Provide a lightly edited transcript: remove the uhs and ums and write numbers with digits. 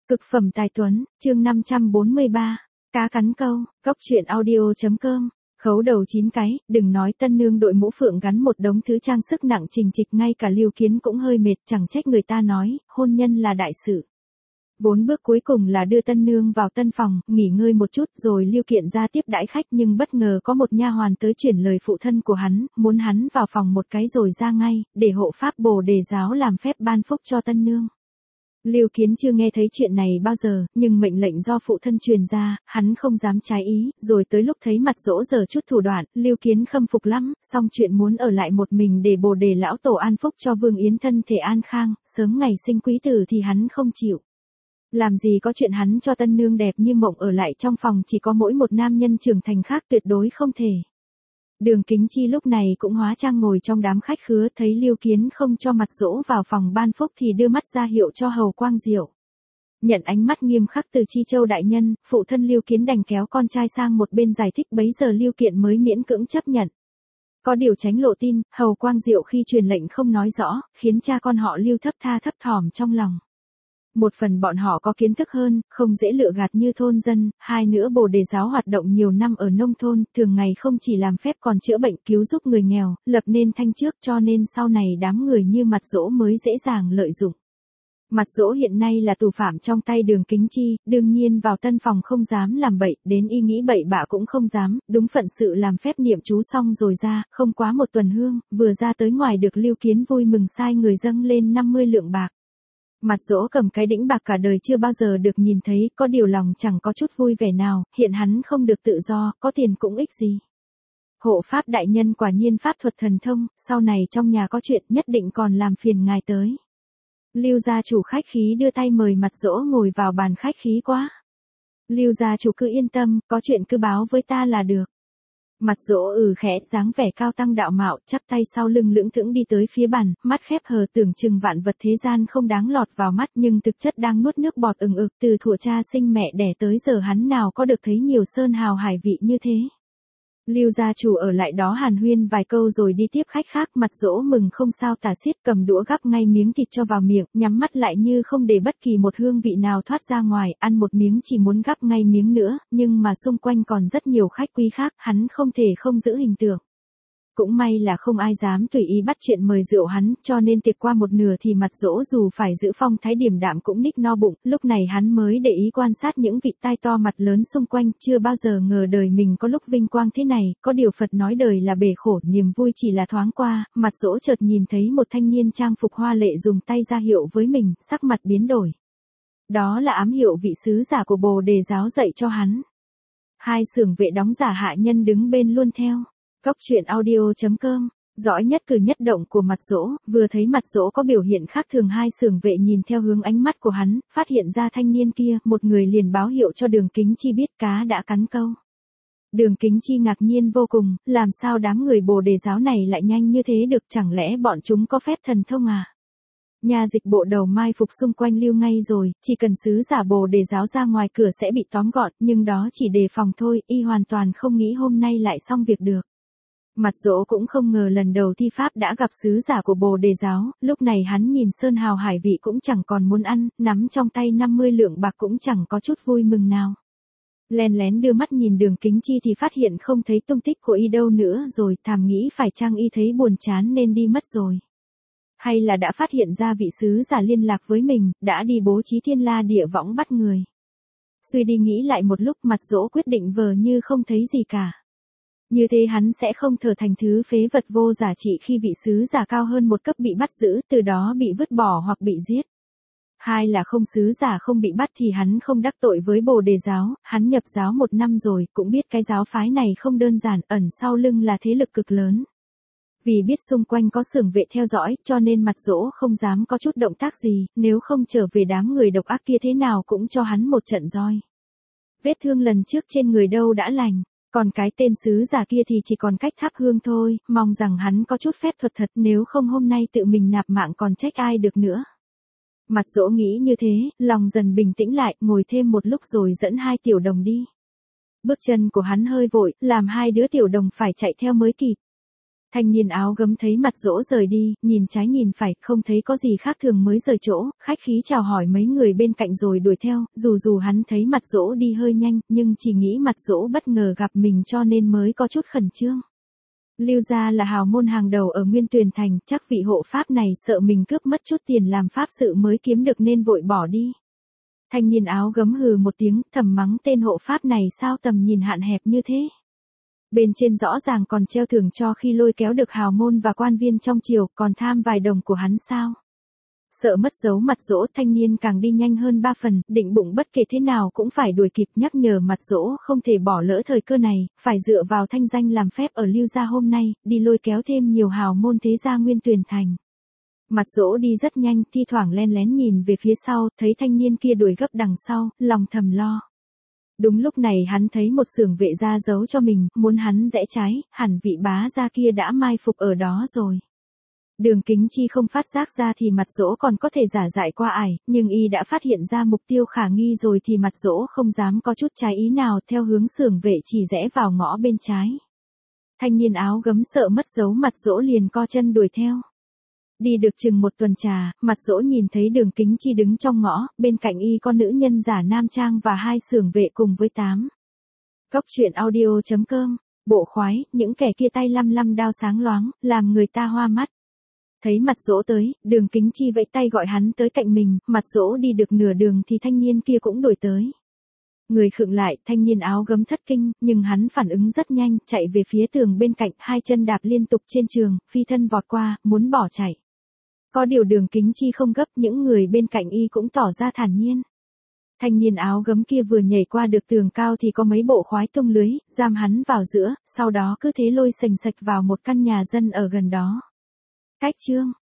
Cực phẩm tài tuấn, chương 543, cá cắn câu, cóc truyện audio.com. Khấu đầu 9 cái, đừng nói tân nương đội mũ phượng gắn một đống thứ trang sức nặng trình trịch, ngay cả Lưu Kiến cũng hơi mệt, chẳng trách người ta nói, hôn nhân là đại sự. 4 bước cuối cùng là đưa tân nương vào tân phòng, nghỉ ngơi một chút rồi Lưu Kiện ra tiếp đãi khách, nhưng bất ngờ có một nha hoàn tới chuyển lời phụ thân của hắn, muốn hắn vào phòng một cái rồi ra ngay, để hộ pháp Bồ Đề giáo làm phép ban phúc cho tân nương. Lưu Kiến chưa nghe thấy chuyện này bao giờ, nhưng mệnh lệnh do phụ thân truyền ra, hắn không dám trái ý, rồi tới lúc thấy mặt Dỗ giờ chút thủ đoạn, Lưu Kiến khâm phục lắm, xong chuyện muốn ở lại một mình để Bồ Đề lão tổ an phúc cho Vương Yến thân thể an khang, sớm ngày sinh quý tử thì hắn không chịu. Làm gì có chuyện hắn cho tân nương đẹp như mộng ở lại trong phòng chỉ có mỗi một nam nhân trưởng thành khác, tuyệt đối không thể. Đường Kính Chi lúc này cũng hóa trang ngồi trong đám khách khứa, thấy Lưu Kiến không cho mặt Dỗ vào phòng ban phúc thì đưa mắt ra hiệu cho Hầu Quang Diệu. Nhận ánh mắt nghiêm khắc từ Chi Châu đại nhân, phụ thân Lưu Kiến đành kéo con trai sang một bên giải thích, bấy giờ Lưu Kiện mới miễn cưỡng chấp nhận. Có điều tránh lộ tin, Hầu Quang Diệu khi truyền lệnh không nói rõ, khiến cha con họ Lưu thấp thỏm trong lòng. Một phần bọn họ có kiến thức hơn, không dễ lựa gạt như thôn dân, hai nữa Bồ Đề giáo hoạt động nhiều năm ở nông thôn, thường ngày không chỉ làm phép còn chữa bệnh cứu giúp người nghèo, lập nên thanh trước, cho nên sau này đám người như mặt Dỗ mới dễ dàng lợi dụng. Mặt Dỗ hiện nay là tù phạm trong tay Đường Kính Chi, đương nhiên vào tân phòng không dám làm bậy, đến ý nghĩ bậy bạ cũng không dám, đúng phận sự làm phép niệm chú xong rồi ra, không quá một tuần hương, vừa ra tới ngoài được Lưu Kiến vui mừng sai người dâng lên 50 lượng bạc. Mặt Dỗ cầm cái đĩnh bạc cả đời chưa bao giờ được nhìn thấy, có điều lòng chẳng có chút vui vẻ nào, hiện hắn không được tự do, có tiền cũng ích gì. Hộ pháp đại nhân quả nhiên pháp thuật thần thông, sau này trong nhà có chuyện nhất định còn làm phiền ngài tới. Lưu gia chủ khách khí đưa tay mời mặt Dỗ ngồi vào bàn khách khí quá. Lưu gia chủ cứ yên tâm, có chuyện cứ báo với ta là được. Mặt Dỗ khẽ, dáng vẻ cao tăng đạo mạo, chắp tay sau lưng lững thững đi tới phía bàn, mắt khép hờ, tưởng chừng vạn vật thế gian không đáng lọt vào mắt, nhưng thực chất đang nuốt nước bọt ừng ực, từ thuở cha sinh mẹ đẻ tới giờ hắn nào có được thấy nhiều sơn hào hải vị như thế. Lưu gia chủ ở lại đó hàn huyên vài câu rồi đi tiếp khách khác, mặt Dỗ mừng không sao tả xiết, cầm đũa gắp ngay miếng thịt cho vào miệng, nhắm mắt lại như không để bất kỳ một hương vị nào thoát ra ngoài, ăn một miếng chỉ muốn gắp ngay miếng nữa, nhưng mà xung quanh còn rất nhiều khách quý khác, hắn không thể không giữ hình tượng. Cũng may là không ai dám tùy ý bắt chuyện mời rượu hắn, cho nên tiệc qua một nửa thì mặt Dỗ dù phải giữ phong thái điềm đạm cũng ních no bụng, lúc này hắn mới để ý quan sát những vị tai to mặt lớn xung quanh, chưa bao giờ ngờ đời mình có lúc vinh quang thế này, có điều Phật nói đời là bể khổ, niềm vui chỉ là thoáng qua, mặt Dỗ chợt nhìn thấy một thanh niên trang phục hoa lệ dùng tay ra hiệu với mình, sắc mặt biến đổi. Đó là ám hiệu vị sứ giả của Bồ Đề giáo dạy cho hắn. Hai xưởng vệ đóng giả hạ nhân đứng bên luôn theo. Cóc truyện audio.com, dõi nhất cử nhất động của mặt Dỗ, vừa thấy mặt Dỗ có biểu hiện khác thường, hai xưởng vệ nhìn theo hướng ánh mắt của hắn, phát hiện ra thanh niên kia, một người liền báo hiệu cho Đường Kính Chi biết cá đã cắn câu. Đường Kính Chi ngạc nhiên vô cùng, làm sao đám người Bồ Đề giáo này lại nhanh như thế được, chẳng lẽ bọn chúng có phép thần thông à? Nhà dịch bộ đầu mai phục xung quanh Lưu ngay rồi, chỉ cần sứ giả Bồ Đề giáo ra ngoài cửa sẽ bị tóm gọn, nhưng đó chỉ đề phòng thôi, y hoàn toàn không nghĩ hôm nay lại xong việc được. Mặt Dỗ cũng không ngờ lần đầu thi pháp đã gặp sứ giả của Bồ Đề giáo, lúc này hắn nhìn sơn hào hải vị cũng chẳng còn muốn ăn, nắm trong tay 50 lượng bạc cũng chẳng có chút vui mừng nào. Len lén đưa mắt nhìn Đường Kính Chi thì phát hiện không thấy tung tích của y đâu nữa rồi, thầm nghĩ phải chăng y thấy buồn chán nên đi mất rồi. Hay là đã phát hiện ra vị sứ giả liên lạc với mình, đã đi bố trí thiên la địa võng bắt người. Suy đi nghĩ lại một lúc, mặt Dỗ quyết định vờ như không thấy gì cả. Như thế hắn sẽ không trở thành thứ phế vật vô giá trị khi vị sứ giả cao hơn một cấp bị bắt giữ, từ đó bị vứt bỏ hoặc bị giết. Hai là không sứ giả không bị bắt thì hắn không đắc tội với Bồ Đề giáo, hắn nhập giáo 1 năm rồi, cũng biết cái giáo phái này không đơn giản, ẩn sau lưng là thế lực cực lớn. Vì biết xung quanh có xưởng vệ theo dõi, cho nên mặt Dỗ không dám có chút động tác gì, nếu không trở về đám người độc ác kia thế nào cũng cho hắn một trận roi. Vết thương lần trước trên người đâu đã lành. Còn cái tên sứ giả kia thì chỉ còn cách thắp hương thôi, mong rằng hắn có chút phép thuật thật, nếu không hôm nay tự mình nạp mạng còn trách ai được nữa. Mặt Dỗ nghĩ như thế, lòng dần bình tĩnh lại, ngồi thêm một lúc rồi dẫn hai tiểu đồng đi. Bước chân của hắn hơi vội, làm hai đứa tiểu đồng phải chạy theo mới kịp. Thanh niên áo gấm thấy Mặt Dỗ rời đi, nhìn trái nhìn phải, không thấy có gì khác thường mới rời chỗ, khách khí chào hỏi mấy người bên cạnh rồi đuổi theo, dù hắn thấy Mặt Dỗ đi hơi nhanh, nhưng chỉ nghĩ Mặt Dỗ bất ngờ gặp mình cho nên mới có chút khẩn trương. Lưu gia là hào môn hàng đầu ở Nguyên Tuyền Thành, chắc vị hộ pháp này sợ mình cướp mất chút tiền làm pháp sự mới kiếm được nên vội bỏ đi. Thanh niên áo gấm hừ một tiếng, thầm mắng tên hộ pháp này sao tầm nhìn hạn hẹp như thế. Bên trên rõ ràng còn treo thưởng cho khi lôi kéo được hào môn và quan viên trong triều, còn tham vài đồng của hắn sao. Sợ mất dấu Mặt Dỗ, thanh niên càng đi nhanh hơn 3 phần, định bụng bất kể thế nào cũng phải đuổi kịp, nhắc nhở Mặt Dỗ không thể bỏ lỡ thời cơ này, phải dựa vào thanh danh làm phép ở Lưu gia hôm nay, đi lôi kéo thêm nhiều hào môn thế gia Nguyên Tuyền Thành. Mặt Dỗ đi rất nhanh, thi thoảng len lén nhìn về phía sau, thấy thanh niên kia đuổi gấp đằng sau, lòng thầm lo. Đúng lúc này hắn thấy một xưởng vệ gia giấu cho mình, muốn hắn rẽ trái, hẳn vị bá gia kia đã mai phục ở đó rồi. Đường Kính Chi không phát giác ra thì Mặt Dỗ còn có thể giả dại qua ải, nhưng y đã phát hiện ra mục tiêu khả nghi rồi thì Mặt Dỗ không dám có chút trái ý nào, theo hướng xưởng vệ chỉ rẽ vào ngõ bên trái. Thanh niên áo gấm sợ mất dấu Mặt Dỗ liền co chân đuổi theo. Đi được chừng một tuần trà, Mặt Dỗ nhìn thấy Đường Kính Chi đứng trong ngõ, bên cạnh y con nữ nhân giả nam trang và 2 xưởng vệ cùng với 8. Cốc truyện audio.com, bộ khoái, những kẻ kia tay lăm đao sáng loáng, làm người ta hoa mắt. Thấy Mặt Dỗ tới, Đường Kính Chi vẫy tay gọi hắn tới cạnh mình, Mặt Dỗ đi được nửa đường thì thanh niên kia cũng đuổi tới. Người khựng lại, thanh niên áo gấm thất kinh, nhưng hắn phản ứng rất nhanh, chạy về phía tường bên cạnh, 2 chân đạp liên tục trên trường, phi thân vọt qua, muốn bỏ chạy. Có điều Đường Kính Chi không gấp, những người bên cạnh y cũng tỏ ra thản nhiên. Thanh niên áo gấm kia vừa nhảy qua được tường cao thì có mấy bộ khoái tung lưới, giam hắn vào giữa, sau đó cứ thế lôi sành sạch vào một căn nhà dân ở gần đó. Cách chương